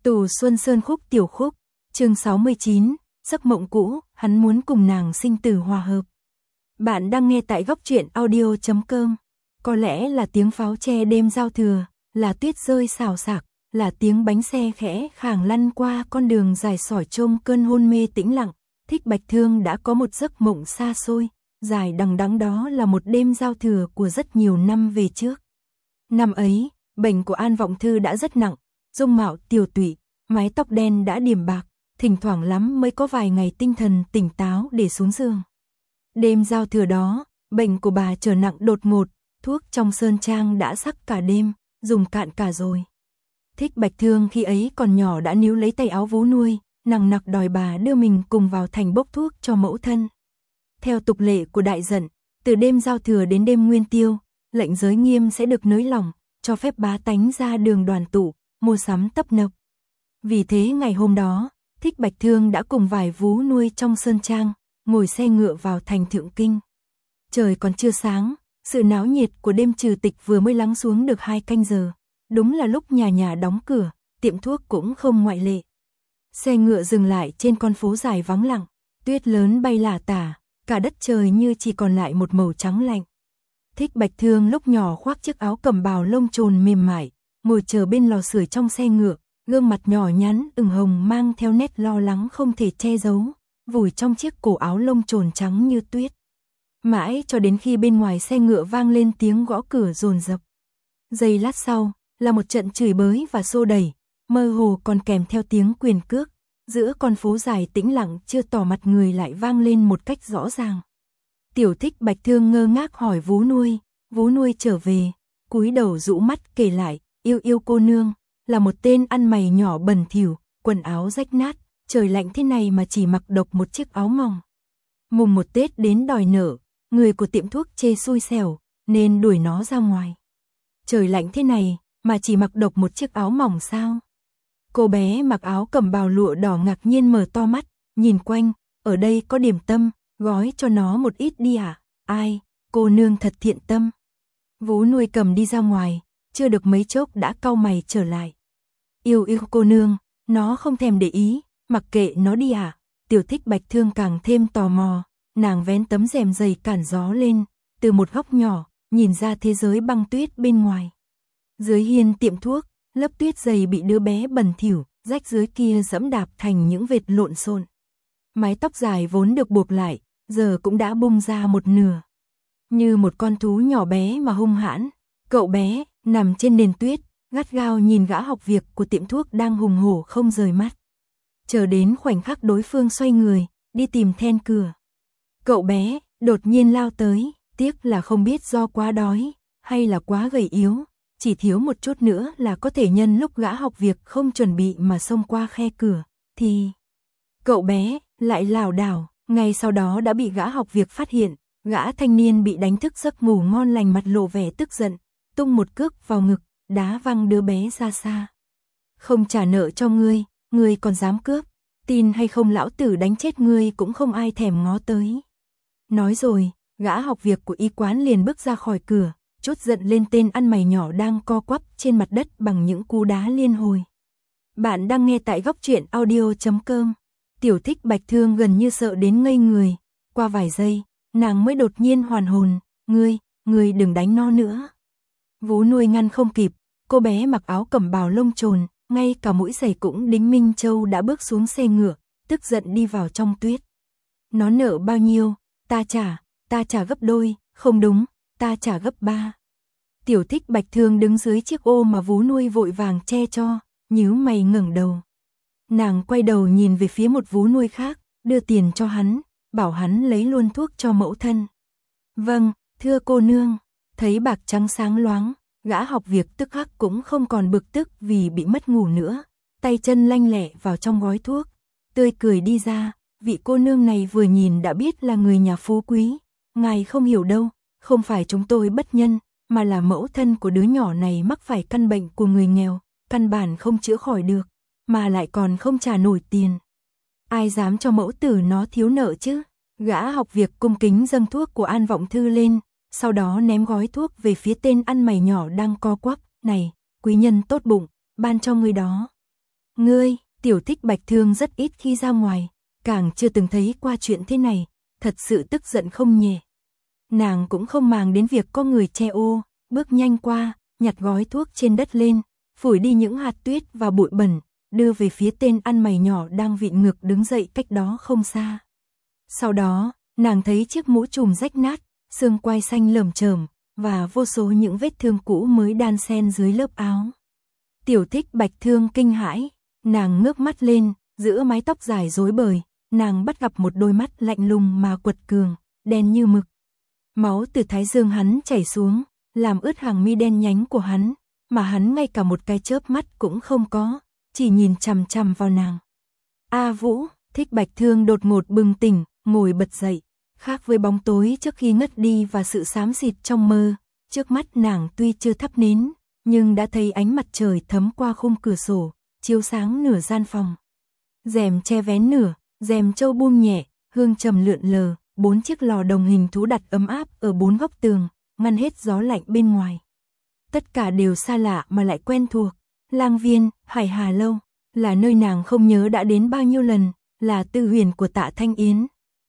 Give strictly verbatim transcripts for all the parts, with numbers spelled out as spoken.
Tù Xuân Sơn khúc tiểu khúc, chương sáu mươi chín, giấc mộng cũ, hắn muốn cùng nàng sinh tử hòa hợp. Bạn đang nghe tại góc truyện audio chấm com. Có lẽ là tiếng pháo tre đêm giao thừa, là tuyết rơi xào xạc, là tiếng bánh xe khẽ khàng lăn qua con đường dài sỏi trong cơn hôn mê tĩnh lặng. Thích Bạch Thương đã có một giấc mộng xa xôi, dài đằng đẵng, đó là một đêm giao thừa của rất nhiều năm về trước. Năm ấy, bệnh của An Vọng Thư đã rất nặng, dung mạo tiều tụy, mái tóc đen đã điểm bạc, thỉnh thoảng lắm mới có vài ngày tinh thần tỉnh táo để xuống giường. Đêm giao thừa đó, bệnh của bà trở nặng đột ngột, thuốc trong sơn trang đã sắc cả đêm, dùng cạn cả rồi. Thích Bạch Thương khi ấy còn nhỏ đã níu lấy tay áo vú nuôi, nằng nặc đòi bà đưa mình cùng vào thành bốc thuốc cho mẫu thân. Theo tục lệ của đại dận, từ đêm giao thừa đến đêm nguyên tiêu, lệnh giới nghiêm sẽ được nới lỏng, cho phép bá tánh ra đường đoàn tụ, mua sắm tấp nập. Vì thế ngày hôm đó, Thích Bạch Thương đã cùng vài vú nuôi trong sơn trang, ngồi xe ngựa vào thành Thượng Kinh. Trời còn chưa sáng, sự náo nhiệt của đêm trừ tịch vừa mới lắng xuống được hai canh giờ. Đúng là lúc nhà nhà đóng cửa, tiệm thuốc cũng không ngoại lệ. Xe ngựa dừng lại trên con phố dài vắng lặng, tuyết lớn bay lả tả, cả đất trời như chỉ còn lại một màu trắng lạnh. Thích Bạch Thương lúc nhỏ khoác chiếc áo cẩm bào lông trồn mềm mại, ngồi chờ bên lò sưởi trong xe ngựa, gương mặt nhỏ nhắn ửng hồng mang theo nét lo lắng không thể che giấu, vùi trong chiếc cổ áo lông trồn trắng như tuyết. Mãi cho đến khi bên ngoài xe ngựa vang lên tiếng gõ cửa dồn dập. Giây lát sau, là một trận chửi bới và xô đẩy, mơ hồ còn kèm theo tiếng quyền cước. Giữa con phố dài tĩnh lặng chưa tỏ mặt người lại vang lên một cách rõ ràng. Tiểu Thích Bạch Thương ngơ ngác hỏi vú nuôi, vú nuôi trở về, cúi đầu rũ mắt kể lại, yêu yêu cô nương, là một tên ăn mày nhỏ bẩn thỉu, quần áo rách nát, trời lạnh thế này mà chỉ mặc độc một chiếc áo mỏng. Mùng một Tết đến đòi nợ, người của tiệm thuốc chê xui xẻo, nên đuổi nó ra ngoài. Trời lạnh thế này, mà chỉ mặc độc một chiếc áo mỏng sao? Cô bé mặc áo cẩm bào lụa đỏ ngạc nhiên mở to mắt, nhìn quanh, ở đây có điểm tâm, gói cho nó một ít đi à? Ai, cô nương thật thiện tâm. Vú nuôi cầm đi ra ngoài, chưa được mấy chốc đã cau mày trở lại. Yêu yêu cô nương, nó không thèm để ý, mặc kệ nó đi à? Tiểu Thích Bạch Thương càng thêm tò mò, nàng vén tấm rèm dày cản gió lên, từ một góc nhỏ, nhìn ra thế giới băng tuyết bên ngoài. Dưới hiên tiệm thuốc, lớp tuyết dày bị đứa bé bẩn thỉu, rách dưới kia dẫm đạp thành những vệt lộn xộn. Mái tóc dài vốn được buộc lại, giờ cũng đã bung ra một nửa. Như một con thú nhỏ bé mà hung hãn, cậu bé nằm trên nền tuyết, gắt gao nhìn gã học việc của tiệm thuốc đang hùng hổ không rời mắt. Chờ đến khoảnh khắc đối phương xoay người, đi tìm then cửa. Cậu bé đột nhiên lao tới, tiếc là không biết do quá đói hay là quá gầy yếu, chỉ thiếu một chút nữa là có thể nhân lúc gã học việc không chuẩn bị mà xông qua khe cửa, thì cậu bé lại lảo đảo, ngay sau đó đã bị gã học việc phát hiện. Gã thanh niên bị đánh thức giấc ngủ ngon lành, mặt lộ vẻ tức giận, tung một cước vào ngực, đá văng đứa bé ra xa. Không trả nợ cho ngươi, ngươi còn dám cướp, tin hay không lão tử đánh chết ngươi cũng không ai thèm ngó tới. Nói rồi, gã học việc của y quán liền bước ra khỏi cửa, trút giận lên tên ăn mày nhỏ đang co quắp trên mặt đất bằng những cú đá liên hồi. Bạn đang nghe tại góc truyện audio chấm com. Tiểu Thích Bạch Thương gần như sợ đến ngây người, qua vài giây, nàng mới đột nhiên hoàn hồn, ngươi, ngươi đừng đánh nó nữa. Vú nuôi ngăn không kịp, cô bé mặc áo cẩm bào lông trồn, ngay cả mũi giày cũng đính Minh Châu đã bước xuống xe ngựa, tức giận đi vào trong tuyết. Nó nợ bao nhiêu, ta trả, ta trả gấp đôi, không đúng, ta trả gấp ba. Tiểu Thích Bạch Thương đứng dưới chiếc ô mà vú nuôi vội vàng che cho, nhíu mày ngẩng đầu. Nàng quay đầu nhìn về phía một vú nuôi khác, đưa tiền cho hắn, bảo hắn lấy luôn thuốc cho mẫu thân. Vâng, thưa cô nương. Thấy bạc trắng sáng loáng, gã học việc tức khắc cũng không còn bực tức vì bị mất ngủ nữa, tay chân lanh lẹ vào trong gói thuốc, tươi cười đi ra. Vị cô nương này vừa nhìn đã biết là người nhà phú quý, ngài không hiểu đâu, không phải chúng tôi bất nhân, mà là mẫu thân của đứa nhỏ này mắc phải căn bệnh của người nghèo, căn bản không chữa khỏi được, mà lại còn không trả nổi tiền. Ai dám cho mẫu tử nó thiếu nợ chứ? Gã học việc cung kính dâng thuốc của An Vọng Thư lên, sau đó ném gói thuốc về phía tên ăn mày nhỏ đang co quắp. Này, quý nhân tốt bụng, ban cho người đó. Ngươi, Tiểu Thích Bạch Thương rất ít khi ra ngoài, càng chưa từng thấy qua chuyện thế này, thật sự tức giận không nhẹ. Nàng cũng không màng đến việc có người che ô, bước nhanh qua, nhặt gói thuốc trên đất lên, phủi đi những hạt tuyết và bụi bẩn, đưa về phía tên ăn mày nhỏ đang vịn ngược đứng dậy cách đó không xa. Sau đó, nàng thấy chiếc mũ trùm rách nát, xương quai xanh lởm chởm và vô số những vết thương cũ mới đan xen dưới lớp áo. Tiểu Thích Bạch Thương kinh hãi, nàng ngước mắt lên, giữa mái tóc dài rối bời, nàng bắt gặp một đôi mắt lạnh lùng mà quật cường, đen như mực. Máu từ thái dương hắn chảy xuống, làm ướt hàng mi đen nhánh của hắn, mà hắn ngay cả một cái chớp mắt cũng không có, chỉ nhìn chằm chằm vào nàng. A Vũ, Thích Bạch Thương đột ngột bừng tỉnh, ngồi bật dậy, khác với bóng tối trước khi ngất đi và sự xám xịt trong mơ, trước mắt nàng tuy chưa thắp nến, nhưng đã thấy ánh mặt trời thấm qua khung cửa sổ, chiếu sáng nửa gian phòng. Rèm che vén nửa, rèm châu buông nhẹ, hương trầm lượn lờ, bốn chiếc lò đồng hình thú đặt ấm áp ở bốn góc tường, ngăn hết gió lạnh bên ngoài. Tất cả đều xa lạ mà lại quen thuộc. Lang Viên, Hải Hà Lâu, là nơi nàng không nhớ đã đến bao nhiêu lần, là tư huyền của Tạ Thanh Yến.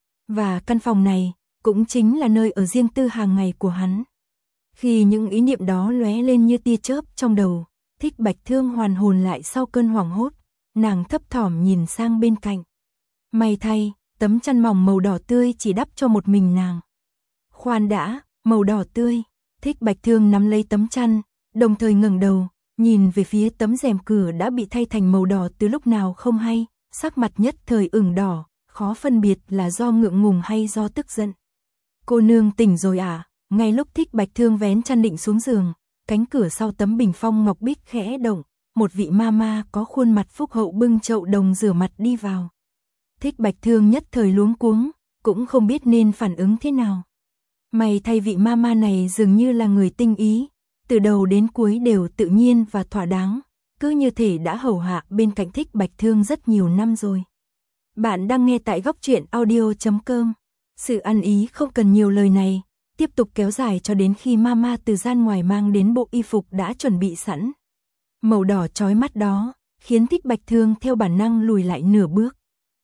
Và căn phòng này, cũng chính là nơi ở riêng tư hàng ngày của hắn. Khi những ý niệm đó lóe lên như tia chớp trong đầu, Thích Bạch Thương hoàn hồn lại sau cơn hoảng hốt, nàng thấp thỏm nhìn sang bên cạnh. May thay, tấm chăn mỏng màu đỏ tươi chỉ đắp cho một mình nàng. Khoan đã, màu đỏ tươi, Thích Bạch Thương nắm lấy tấm chăn, đồng thời ngẩng đầu, nhìn về phía tấm rèm cửa đã bị thay thành màu đỏ từ lúc nào không hay, sắc mặt nhất thời ửng đỏ, khó phân biệt là do ngượng ngùng hay do tức giận. Cô nương tỉnh rồi à? Ngay lúc Thích Bạch Thương vén chăn định xuống giường, cánh cửa sau tấm bình phong ngọc bích khẽ động, một vị mama có khuôn mặt phúc hậu bưng chậu đồng rửa mặt đi vào. Thích Bạch Thương nhất thời luống cuống, cũng không biết nên phản ứng thế nào. May thay vị mama này dường như là người tinh ý, từ đầu đến cuối đều tự nhiên và thỏa đáng, cứ như thể đã hầu hạ bên cạnh Thích Bạch Thương rất nhiều năm rồi. Bạn đang nghe tại góc truyện audio chấm com. Sự ăn ý không cần nhiều lời này, tiếp tục kéo dài cho đến khi mama từ gian ngoài mang đến bộ y phục đã chuẩn bị sẵn. Màu đỏ chói mắt đó, khiến Thích Bạch Thương theo bản năng lùi lại nửa bước.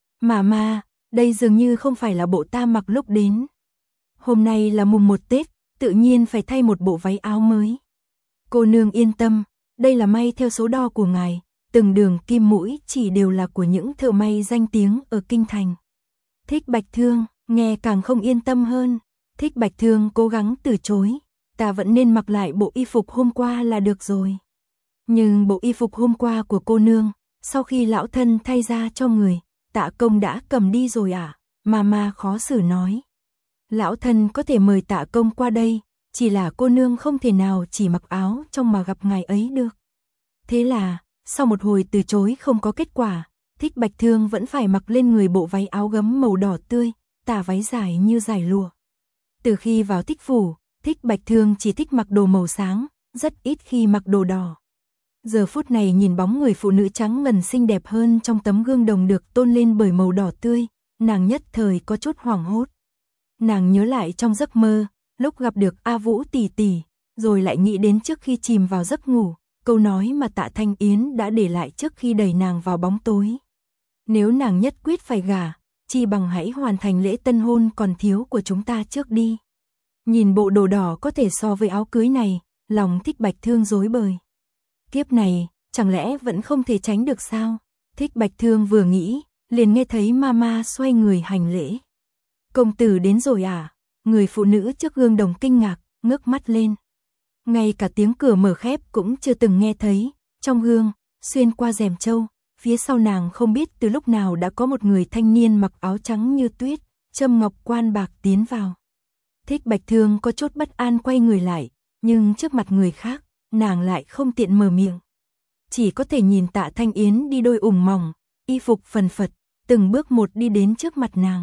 Mama, đây dường như không phải là bộ ta mặc lúc đến. Hôm nay là mùng một Tết, tự nhiên phải thay một bộ váy áo mới. Cô nương yên tâm, đây là may theo số đo của ngài, từng đường kim mũi chỉ đều là của những thợ may danh tiếng ở kinh thành. Thích Bạch Thương, nghe càng không yên tâm hơn. Thích Bạch Thương cố gắng từ chối, ta vẫn nên mặc lại bộ y phục hôm qua là được rồi. Nhưng bộ y phục hôm qua của cô nương, sau khi lão thân thay ra cho người, Tạ công đã cầm đi rồi à? Mama khó xử nói. Lão thân có thể mời Tạ công qua đây, chỉ là cô nương không thể nào chỉ mặc áo trong mà gặp ngài ấy được. Thế là, sau một hồi từ chối không có kết quả, Thích Bạch Thương vẫn phải mặc lên người bộ váy áo gấm màu đỏ tươi, tà váy dài như dải lụa. Từ khi vào Thích phủ, Thích Bạch Thương chỉ thích mặc đồ màu sáng, rất ít khi mặc đồ đỏ. Giờ phút này nhìn bóng người phụ nữ trắng ngần xinh đẹp hơn trong tấm gương đồng được tôn lên bởi màu đỏ tươi, nàng nhất thời có chút hoảng hốt. Nàng nhớ lại trong giấc mơ, lúc gặp được A Vũ tỷ tỷ, rồi lại nghĩ đến trước khi chìm vào giấc ngủ, câu nói mà Tạ Thanh Yến đã để lại trước khi đẩy nàng vào bóng tối. Nếu nàng nhất quyết phải gả, chi bằng hãy hoàn thành lễ tân hôn còn thiếu của chúng ta trước đi. Nhìn bộ đồ đỏ có thể so với áo cưới này, lòng Thích Bạch Thương rối bời. Kiếp này, chẳng lẽ vẫn không thể tránh được sao? Thích Bạch Thương vừa nghĩ, liền nghe thấy mama xoay người hành lễ. Công tử đến rồi à? Người phụ nữ trước gương đồng kinh ngạc, ngước mắt lên. Ngay cả tiếng cửa mở khép cũng chưa từng nghe thấy, trong gương, xuyên qua rèm châu, phía sau nàng không biết từ lúc nào đã có một người thanh niên mặc áo trắng như tuyết, châm ngọc quan bạc tiến vào. Thích Bạch Thương có chút bất an quay người lại, nhưng trước mặt người khác, nàng lại không tiện mở miệng. Chỉ có thể nhìn Tạ Thanh Yến đi đôi ủng mỏng, y phục phần phật, từng bước một đi đến trước mặt nàng.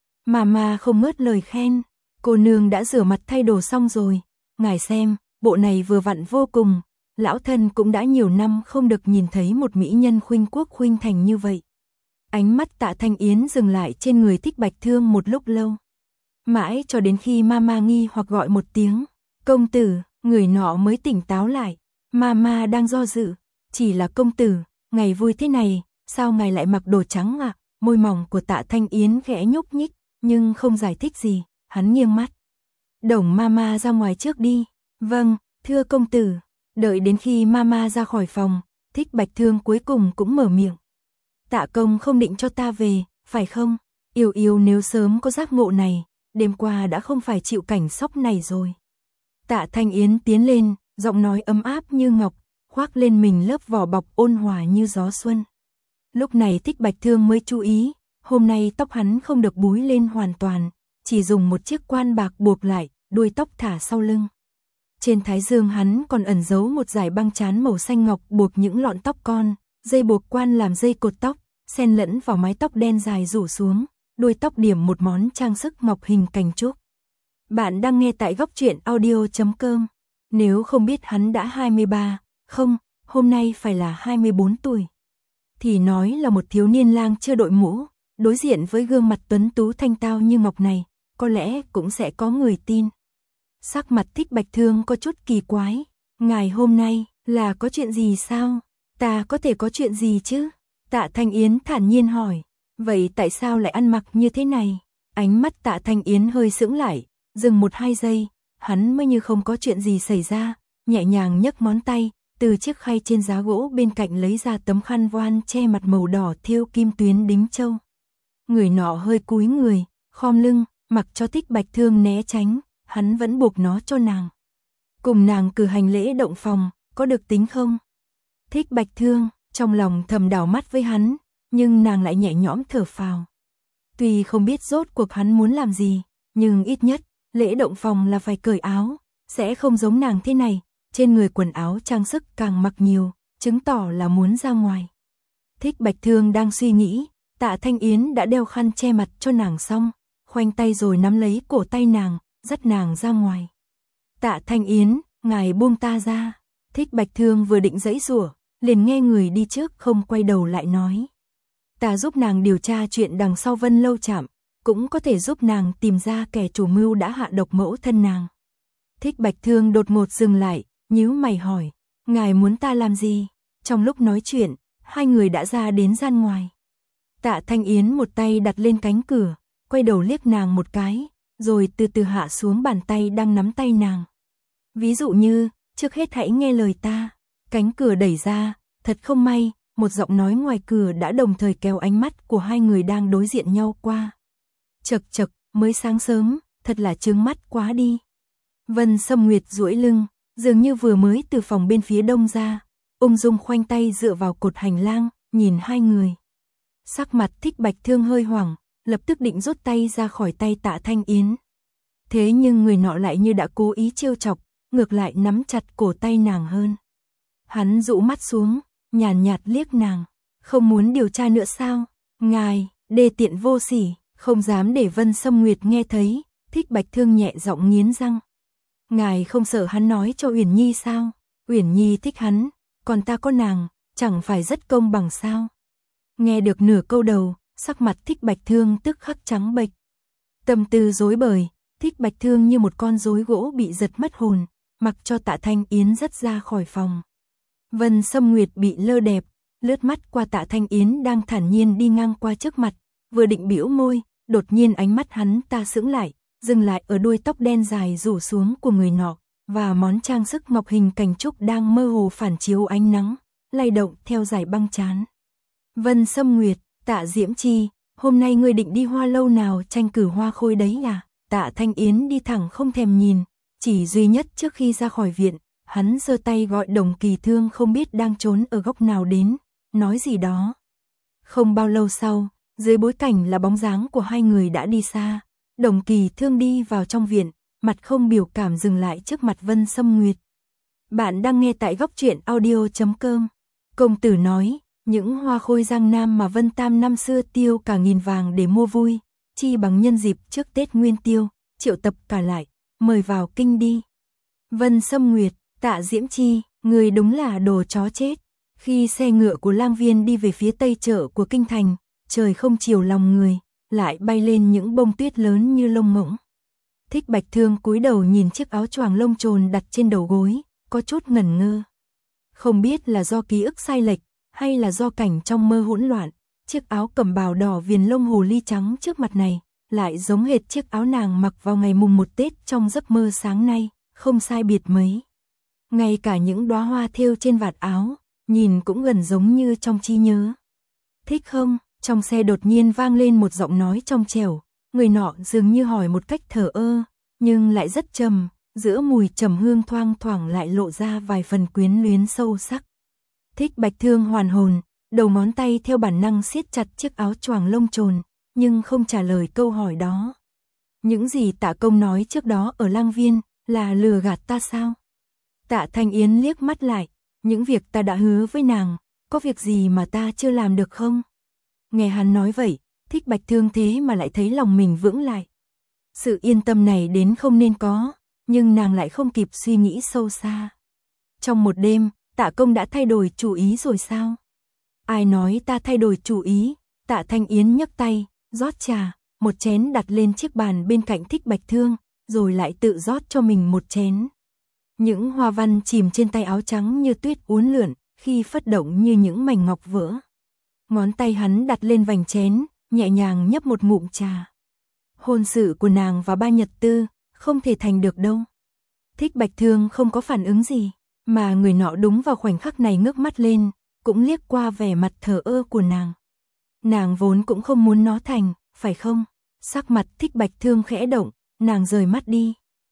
Mama không ngớt lời khen, cô nương đã rửa mặt thay đồ xong rồi, ngài xem, bộ này vừa vặn vô cùng, lão thân cũng đã nhiều năm không được nhìn thấy một mỹ nhân khuynh quốc khuynh thành như vậy. Ánh mắt Tạ Thanh Yến dừng lại trên người Thích Bạch Thương một lúc lâu. Mãi cho đến khi mama nghi hoặc gọi một tiếng, công tử, người nọ mới tỉnh táo lại. Mama đang do dự, chỉ là công tử, ngày vui thế này, sao ngài lại mặc đồ trắng ạ? À? Môi mỏng của Tạ Thanh Yến khẽ nhúc nhích, nhưng không giải thích gì, hắn nghiêng mắt. Đồng mama ra ngoài trước đi. Vâng, thưa công tử. Đợi đến khi mama ra khỏi phòng, Thích Bạch Thương cuối cùng cũng mở miệng. Tạ công không định cho ta về, phải không? Yêu yêu nếu sớm có giác ngộ này, đêm qua đã không phải chịu cảnh sốc này rồi. Tạ Thanh Yến tiến lên, giọng nói ấm áp như ngọc, khoác lên mình lớp vỏ bọc ôn hòa như gió xuân. Lúc này Thích Bạch Thương mới chú ý, hôm nay tóc hắn không được búi lên hoàn toàn, chỉ dùng một chiếc quan bạc buộc lại, đuôi tóc thả sau lưng. Trên thái dương hắn còn ẩn giấu một dải băng trán màu xanh ngọc buộc những lọn tóc con, dây buộc quan làm dây cột tóc, xen lẫn vào mái tóc đen dài rủ xuống, đuôi tóc điểm một món trang sức ngọc hình cành trúc. Bạn đang nghe tại góc truyện audio chấm com. Nếu không biết hắn đã hai mươi ba, không, hôm nay phải là hai mươi bốn tuổi, thì nói là một thiếu niên lang chưa đội mũ, đối diện với gương mặt tuấn tú thanh tao như ngọc này, có lẽ cũng sẽ có người tin. Sắc mặt Thích Bạch Thương có chút kỳ quái. Ngài hôm nay là có chuyện gì sao? Ta có thể có chuyện gì chứ? Tạ Thanh Yến thản nhiên hỏi. Vậy tại sao lại ăn mặc như thế này? Ánh mắt Tạ Thanh Yến hơi sững lại, dừng một hai giây, hắn mới như không có chuyện gì xảy ra, nhẹ nhàng nhấc ngón tay, từ chiếc khay trên giá gỗ bên cạnh lấy ra tấm khăn voan che mặt màu đỏ thêu kim tuyến đính châu. Người nọ hơi cúi người, khom lưng, mặc cho Thích Bạch Thương né tránh, hắn vẫn buộc nó cho nàng. Cùng nàng cử hành lễ động phòng, có được tính không? Thích Bạch Thương, trong lòng thầm đảo mắt với hắn, nhưng nàng lại nhẹ nhõm thở phào. Tuy không biết rốt cuộc hắn muốn làm gì, nhưng ít nhất, lễ động phòng là phải cởi áo, sẽ không giống nàng thế này, trên người quần áo trang sức càng mặc nhiều, chứng tỏ là muốn ra ngoài. Thích Bạch Thương đang suy nghĩ, Tạ Thanh Yến đã đeo khăn che mặt cho nàng xong, khoanh tay rồi nắm lấy cổ tay nàng, dắt nàng ra ngoài. Tạ Thanh Yến, ngài buông ta ra. Thích Bạch Thương vừa định giãy giụa, liền nghe người đi trước không quay đầu lại nói. Ta giúp nàng điều tra chuyện đằng sau Vân Lâu Trạm, cũng có thể giúp nàng tìm ra kẻ chủ mưu đã hạ độc mẫu thân nàng. Thích Bạch Thương đột ngột dừng lại, nhíu mày hỏi, ngài muốn ta làm gì? Trong lúc nói chuyện, hai người đã ra đến gian ngoài. Tạ Thanh Yến một tay đặt lên cánh cửa, quay đầu liếc nàng một cái, rồi từ từ hạ xuống bàn tay đang nắm tay nàng. Ví dụ như, trước hết hãy nghe lời ta. Cánh cửa đẩy ra, thật không may, một giọng nói ngoài cửa đã đồng thời kéo ánh mắt của hai người đang đối diện nhau qua. Chậc chậc, mới sáng sớm, thật là chướng mắt quá đi. Vân Sâm Nguyệt duỗi lưng, dường như vừa mới từ phòng bên phía đông ra, ung dung khoanh tay dựa vào cột hành lang, nhìn hai người. Sắc mặt Thích Bạch Thương hơi hoảng, lập tức định rút tay ra khỏi tay Tạ Thanh Yến. Thế nhưng người nọ lại như đã cố ý trêu chọc, ngược lại nắm chặt cổ tay nàng hơn. Hắn dụ mắt xuống, nhàn nhạt liếc nàng, không muốn điều tra nữa sao? Ngài, đê tiện vô sỉ, không dám để Vân Sâm Nguyệt nghe thấy. Thích Bạch Thương nhẹ giọng nghiến răng. Ngài không sợ hắn nói cho Uyển Nhi sao? Uyển Nhi thích hắn, còn ta có nàng, chẳng phải rất công bằng sao? Nghe được nửa câu đầu, sắc mặt Thích Bạch Thương tức khắc trắng bệch. Tâm tư rối bời, Thích Bạch Thương như một con rối gỗ bị giật mất hồn, mặc cho Tạ Thanh Yến dắt ra khỏi phòng. Vân Sâm Nguyệt bị lơ đẹp, lướt mắt qua Tạ Thanh Yến đang thản nhiên đi ngang qua trước mặt, vừa định bĩu môi, đột nhiên ánh mắt hắn ta sững lại, dừng lại ở đuôi tóc đen dài rủ xuống của người nọ, và món trang sức ngọc hình cành trúc đang mơ hồ phản chiếu ánh nắng, lay động theo dải băng trán. Vân Sâm Nguyệt, Tạ Diễm Chi, hôm nay ngươi định đi hoa lâu nào tranh cử hoa khôi đấy à? Tạ Thanh Yến đi thẳng không thèm nhìn, chỉ duy nhất trước khi ra khỏi viện, hắn giơ tay gọi Đồng Kỳ Thương không biết đang trốn ở góc nào đến, nói gì đó. Không bao lâu sau, dưới bối cảnh là bóng dáng của hai người đã đi xa, Đồng Kỳ Thương đi vào trong viện, mặt không biểu cảm dừng lại trước mặt Vân Sâm Nguyệt. Bạn đang nghe tại góc truyện audio chấm com. Công tử nói, những hoa khôi Giang Nam mà Vân Tam năm xưa tiêu cả nghìn vàng để mua vui, chi bằng nhân dịp trước Tết Nguyên Tiêu, triệu tập cả lại, mời vào kinh đi. Vân Sâm Nguyệt, Tạ Diễm Chi, người đúng là đồ chó chết. Khi xe ngựa của lang viên đi về phía tây chợ của kinh thành, trời không chiều lòng người, lại bay lên những bông tuyết lớn như lông ngỗng. Thích Bạch Thương cúi đầu nhìn chiếc áo choàng lông trồn đặt trên đầu gối, có chút ngẩn ngơ. Không biết là do ký ức sai lệch, hay là do cảnh trong mơ hỗn loạn, chiếc áo cẩm bào đỏ viền lông hồ ly trắng trước mặt này, lại giống hệt chiếc áo nàng mặc vào ngày mùng một Tết trong giấc mơ sáng nay, không sai biệt mấy. Ngay cả những đóa hoa thêu trên vạt áo, nhìn cũng gần giống như trong trí nhớ. Thích không? Trong xe đột nhiên vang lên một giọng nói trong trẻo, người nọ dường như hỏi một cách thờ ơ, nhưng lại rất trầm, giữa mùi trầm hương thoang thoảng lại lộ ra vài phần quyến luyến sâu sắc. Thích Bạch Thương hoàn hồn, đầu ngón tay theo bản năng siết chặt chiếc áo choàng lông trồn, nhưng không trả lời câu hỏi đó. Những gì Tạ Công nói trước đó ở Lang Viên, là lừa gạt ta sao? Tạ Thanh Yến liếc mắt lại, những việc ta đã hứa với nàng, có việc gì mà ta chưa làm được không? Nghe hắn nói vậy, Thích Bạch Thương thế mà lại thấy lòng mình vững lại. Sự yên tâm này đến không nên có, nhưng nàng lại không kịp suy nghĩ sâu xa. Trong một đêm, Tạ Công đã thay đổi chủ ý rồi sao? Ai nói ta thay đổi chủ ý? Tạ Thanh Yến nhấc tay, rót trà, một chén đặt lên chiếc bàn bên cạnh Thích Bạch Thương, rồi lại tự rót cho mình một chén. Những hoa văn chìm trên tay áo trắng như tuyết uốn lượn, khi phất động như những mảnh ngọc vỡ. Ngón tay hắn đặt lên vành chén, nhẹ nhàng nhấp một ngụm trà. Hôn sự của nàng và Ba Nhật Tư, không thể thành được đâu. Thích Bạch Thương không có phản ứng gì, mà người nọ đúng vào khoảnh khắc này ngước mắt lên, cũng liếc qua vẻ mặt thờ ơ của nàng. Nàng vốn cũng không muốn nó thành, phải không? Sắc mặt Thích Bạch Thương khẽ động, nàng rời mắt đi.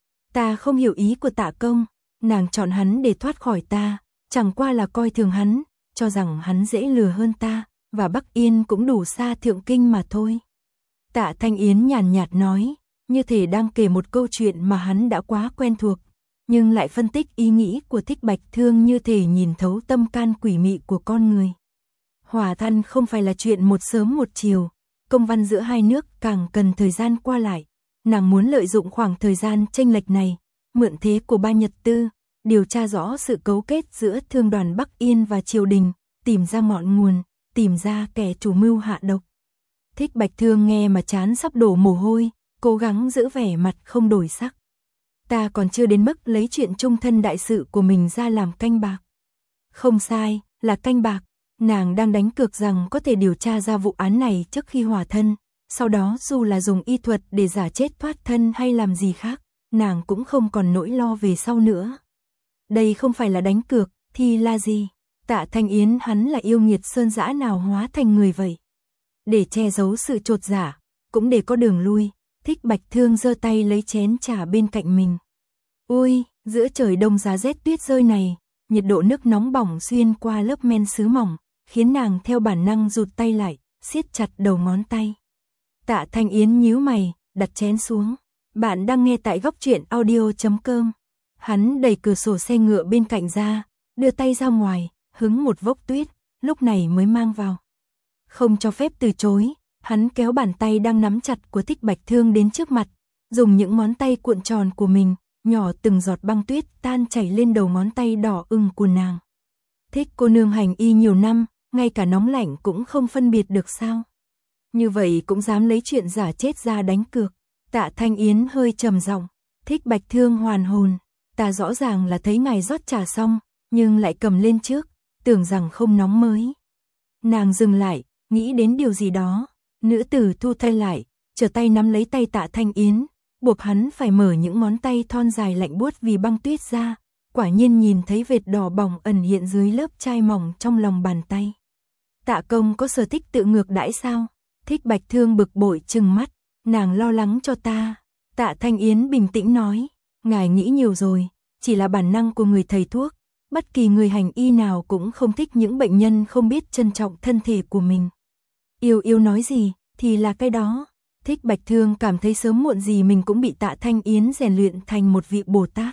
Ta không hiểu ý của Tạ Công, nàng chọn hắn để thoát khỏi ta, chẳng qua là coi thường hắn, cho rằng hắn dễ lừa hơn ta, và Bắc Yên cũng đủ xa thượng kinh mà thôi. Tạ Thanh Yến nhàn nhạt nói, như thể đang kể một câu chuyện mà hắn đã quá quen thuộc, nhưng lại phân tích ý nghĩ của Thích Bạch Thương như thể nhìn thấu tâm can quỷ mị của con người. Hòa thân không phải là chuyện một sớm một chiều, công văn giữa hai nước càng cần thời gian qua lại. Nàng muốn lợi dụng khoảng thời gian chênh lệch này, mượn thế của Ba Nhật Tư, điều tra rõ sự cấu kết giữa thương đoàn Bắc Yên và triều đình, tìm ra ngọn nguồn, tìm ra kẻ chủ mưu hạ độc. Thích Bạch Thương nghe mà chán sắp đổ mồ hôi, cố gắng giữ vẻ mặt không đổi sắc. Ta còn chưa đến mức lấy chuyện chung thân đại sự của mình ra làm canh bạc. Không sai, là canh bạc. Nàng đang đánh cược rằng có thể điều tra ra vụ án này trước khi hòa thân, sau đó dù là dùng y thuật để giả chết thoát thân hay làm gì khác, nàng cũng không còn nỗi lo về sau nữa. Đây không phải là đánh cược, thì là gì? Tạ Thanh Yến hắn là yêu nghiệt sơn dã nào hóa thành người vậy? Để che giấu sự trột dạ, cũng để có đường lui, Thích Bạch Thương giơ tay lấy chén trà bên cạnh mình. Ôi, giữa trời đông giá rét tuyết rơi này, nhiệt độ nước nóng bỏng xuyên qua lớp men sứ mỏng, khiến nàng theo bản năng rụt tay lại, siết chặt đầu ngón tay. Tạ Thanh Yến nhíu mày, đặt chén xuống. Bạn đang nghe tại góc truyện audio chấm com. Hắn đẩy cửa sổ xe ngựa bên cạnh ra, đưa tay ra ngoài, hứng một vốc tuyết, lúc này mới mang vào. Không cho phép từ chối, hắn kéo bàn tay đang nắm chặt của Thích Bạch Thương đến trước mặt, dùng những ngón tay cuộn tròn của mình, nhỏ từng giọt băng tuyết tan chảy lên đầu ngón tay đỏ ửng của nàng. Thích cô nương hành y nhiều năm, ngay cả nóng lạnh cũng không phân biệt được sao? Như vậy cũng dám lấy chuyện giả chết ra đánh cược. Tạ Thanh Yến hơi trầm giọng, Thích Bạch Thương hoàn hồn, ta rõ ràng là thấy ngài rót trà xong, nhưng lại cầm lên trước, tưởng rằng không nóng mới. Nàng dừng lại, nghĩ đến điều gì đó, nữ tử thu tay lại, trở tay nắm lấy tay Tạ Thanh Yến, buộc hắn phải mở những ngón tay thon dài lạnh buốt vì băng tuyết ra, quả nhiên nhìn thấy vệt đỏ bỏng ẩn hiện dưới lớp chai mỏng trong lòng bàn tay. Tạ Công có sở thích tự ngược đãi sao? Thích Bạch Thương bực bội trừng mắt, nàng lo lắng cho ta. Tạ Thanh Yến bình tĩnh nói, ngài nghĩ nhiều rồi, chỉ là bản năng của người thầy thuốc, bất kỳ người hành y nào cũng không thích những bệnh nhân không biết trân trọng thân thể của mình. Yêu yêu nói gì, thì là cái đó. Thích Bạch Thương cảm thấy sớm muộn gì mình cũng bị Tạ Thanh Yến rèn luyện thành một vị Bồ Tát.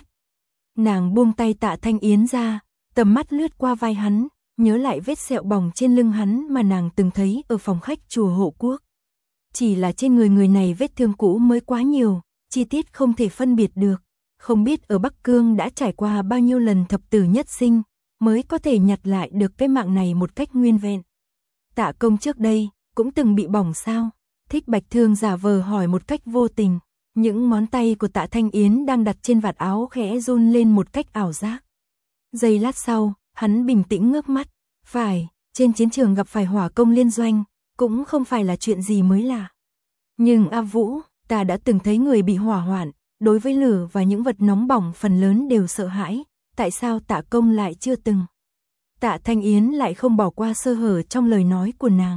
Nàng buông tay Tạ Thanh Yến ra, tầm mắt lướt qua vai hắn, nhớ lại vết sẹo bỏng trên lưng hắn mà nàng từng thấy ở phòng khách chùa Hộ Quốc. Chỉ là trên người người này vết thương cũ mới quá nhiều, chi tiết không thể phân biệt được. Không biết ở Bắc Cương đã trải qua bao nhiêu lần thập tử nhất sinh, mới có thể nhặt lại được cái mạng này một cách nguyên vẹn. Tạ Công trước đây, cũng từng bị bỏng sao? Thích Bạch Thương giả vờ hỏi một cách vô tình. Những ngón tay của Tạ Thanh Yến đang đặt trên vạt áo khẽ run lên một cách ảo giác. Giây lát sau, hắn bình tĩnh ngước mắt. Phải, trên chiến trường gặp phải hỏa công liên doanh, cũng không phải là chuyện gì mới lạ. Nhưng A Vũ, ta đã từng thấy người bị hỏa hoạn, đối với lửa và những vật nóng bỏng phần lớn đều sợ hãi, tại sao Tạ Công lại chưa từng? Tạ Thanh Yến lại không bỏ qua sơ hở trong lời nói của nàng.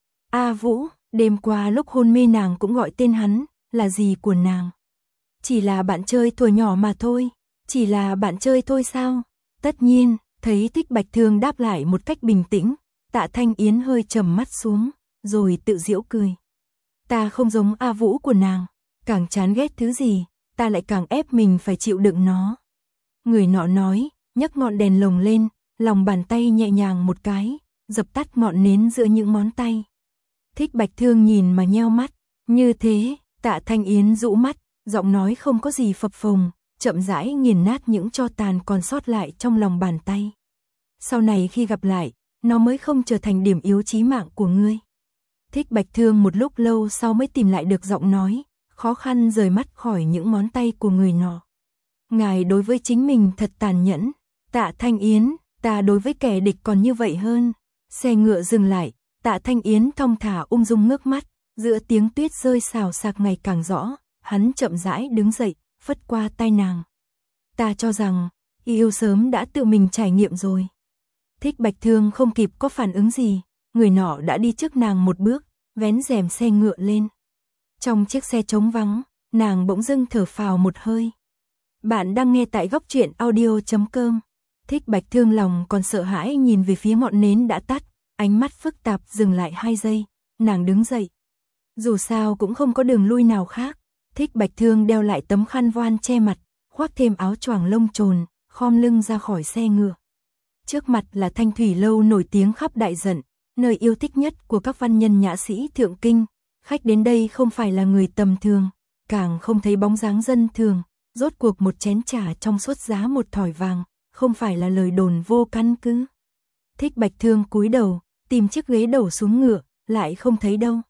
A Vũ, đêm qua lúc hôn mê nàng cũng gọi tên hắn, là gì của nàng? Chỉ là bạn chơi thuở nhỏ mà thôi, chỉ là bạn chơi thôi sao? Tất nhiên, thấy Thích Bạch Thương đáp lại một cách bình tĩnh, Tạ Thanh Yến hơi trầm mắt xuống, rồi tự giễu cười. Ta không giống A Vũ của nàng, càng chán ghét thứ gì, ta lại càng ép mình phải chịu đựng nó. Người nọ nói, nhấc ngọn đèn lồng lên, lòng bàn tay nhẹ nhàng một cái, dập tắt ngọn nến giữa những ngón tay. Thích Bạch Thương nhìn mà nheo mắt, như thế, Tạ Thanh Yến rũ mắt, giọng nói không có gì phập phồng, chậm rãi nghiền nát những tro tàn còn sót lại trong lòng bàn tay. Sau này khi gặp lại, nó mới không trở thành điểm yếu chí mạng của ngươi. Thích Bạch Thương một lúc lâu sau mới tìm lại được giọng nói, khó khăn rời mắt khỏi những ngón tay của người nọ. Ngài đối với chính mình thật tàn nhẫn, Tạ Thanh Yến, ta đối với kẻ địch còn như vậy hơn. Xe ngựa dừng lại, Tạ Thanh Yến thong thả ung dung ngước mắt, giữa tiếng tuyết rơi xào xạc ngày càng rõ, hắn chậm rãi đứng dậy, phất qua tay nàng. Ta cho rằng, yêu sớm đã tự mình trải nghiệm rồi. Thích Bạch Thương không kịp có phản ứng gì, người nọ đã đi trước nàng một bước, vén rèm xe ngựa lên. Trong chiếc xe trống vắng, nàng bỗng dưng thở phào một hơi. Bạn đang nghe tại góc truyện audio chấm com. Thích Bạch Thương lòng còn sợ hãi nhìn về phía ngọn nến đã tắt, ánh mắt phức tạp dừng lại hai giây, nàng đứng dậy. Dù sao cũng không có đường lui nào khác, Thích Bạch Thương đeo lại tấm khăn voan che mặt, khoác thêm áo choàng lông trồn, khom lưng ra khỏi xe ngựa. Trước mặt là Thanh Thủy Lâu nổi tiếng khắp Đại Dận, nơi yêu thích nhất của các văn nhân nhã sĩ thượng kinh. Khách đến đây không phải là người tầm thường, càng không thấy bóng dáng dân thường, rốt cuộc một chén trà trong suốt giá một thỏi vàng, không phải là lời đồn vô căn cứ. Thích Bạch Thương cúi đầu, tìm chiếc ghế đổ xuống ngựa, lại không thấy đâu.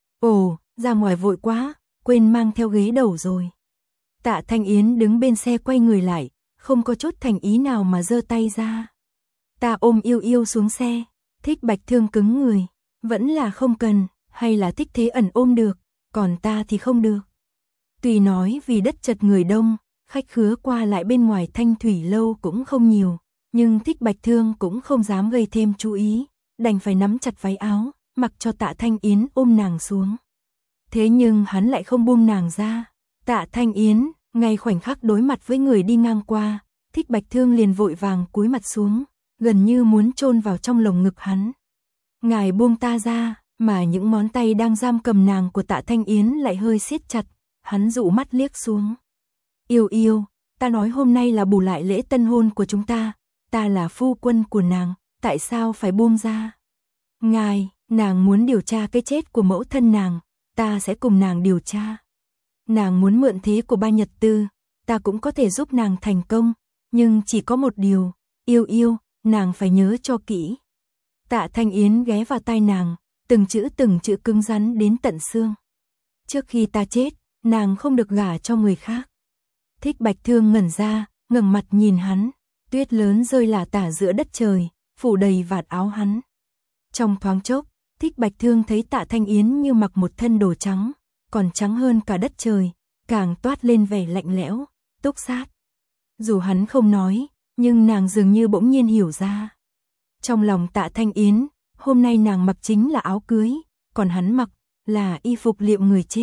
Ồ, ra ngoài vội quá, quên mang theo ghế đầu rồi. Tạ Thanh Yến đứng bên xe quay người lại, không có chút thành ý nào mà giơ tay ra. Ta ôm yêu yêu xuống xe. Thích Bạch Thương cứng người, vẫn là không cần, hay là Thích Thế Ẩn ôm được, còn ta thì không được. Tuy nói vì đất chật người đông, khách khứa qua lại bên ngoài Thanh Thủy Lâu cũng không nhiều, nhưng Thích Bạch Thương cũng không dám gây thêm chú ý, đành phải nắm chặt váy áo, mặc cho Tạ Thanh Yến ôm nàng xuống. Thế nhưng hắn lại không buông nàng ra. Tạ Thanh Yến, ngay khoảnh khắc đối mặt với người đi ngang qua, Thích Bạch Thương liền vội vàng cúi mặt xuống, gần như muốn chôn vào trong lồng ngực hắn. Ngài buông ta ra, mà những ngón tay đang giam cầm nàng của Tạ Thanh Yến lại hơi siết chặt, hắn dụ mắt liếc xuống. Yêu yêu, ta nói hôm nay là bù lại lễ tân hôn của chúng ta, ta là phu quân của nàng, tại sao phải buông ra? Ngài, nàng muốn điều tra cái chết của mẫu thân nàng, ta sẽ cùng nàng điều tra. Nàng muốn mượn thế của Ba Nhật Tư, ta cũng có thể giúp nàng thành công, nhưng chỉ có một điều, yêu yêu, nàng phải nhớ cho kỹ. Tạ Thanh Yến ghé vào tai nàng, từng chữ từng chữ cứng rắn đến tận xương. Trước khi ta chết, nàng không được gả cho người khác. Thích Bạch Thương ngẩn ra, ngẩng mặt nhìn hắn, tuyết lớn rơi lả tả giữa đất trời, phủ đầy vạt áo hắn. Trong thoáng chốc, Thích Bạch Thương thấy Tạ Thanh Yến như mặc một thân đồ trắng, còn trắng hơn cả đất trời, càng toát lên vẻ lạnh lẽo, túc sát. Dù hắn không nói, nhưng nàng dường như bỗng nhiên hiểu ra. Trong lòng Tạ Thanh Yến, hôm nay nàng mặc chính là áo cưới, còn hắn mặc là y phục liệm người chết.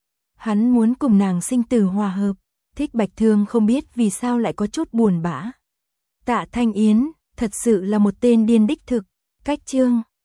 Hắn muốn cùng nàng sinh tử hòa hợp. Thích Bạch Thương không biết vì sao lại có chút buồn bã. Tạ Thanh Yến, thật sự là một tên điên đích thực. Cách chương